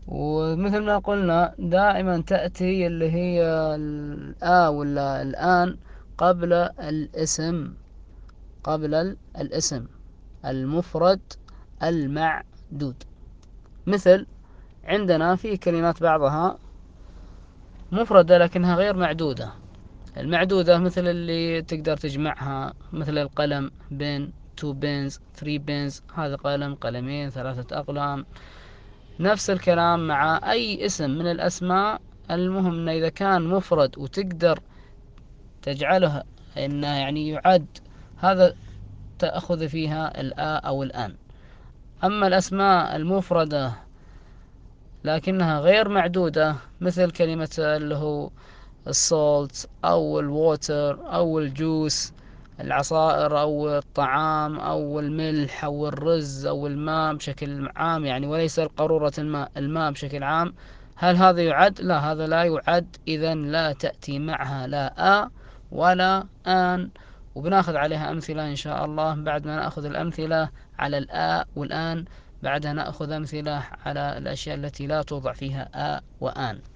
ومثل ما قلنا دائما تأتي اللي هي ولا الآن قبل الاسم، قبل الاسم المفرد المعدود. مثل عندنا في كلمات بعضها مفردة لكنها غير معدودة. المعدودة مثل اللي تقدر تجمعها، مثل القلم بين، 2 بينز، 3 بينز، هذا قلم، قلمين، 3 أقلام. نفس الكلام مع أي اسم من الأسماء، المهم أنه إذا كان مفرد وتقدر تجعلها أنه يعني يعد، هذا تأخذ فيها الآ أو الآن. أما الأسماء المفردة لكنها غير معدودة، مثل كلمة اللي هو السولت أو الووتر أو الجوس، العصائر أو الطعام أو الملح أو الرز أو الماء بشكل عام، يعني وليس القارورة الماء، الماء بشكل عام. هل هذا يعد؟ لا، هذا لا يعد. إذن لا تأتي معها لا ولا آن. وبناخذ عليها أمثلة إن شاء الله. بعد ما نأخذ الأمثلة على الآ والآن، بعدها نأخذ أمثلة على الأشياء التي لا توضع فيها وآن.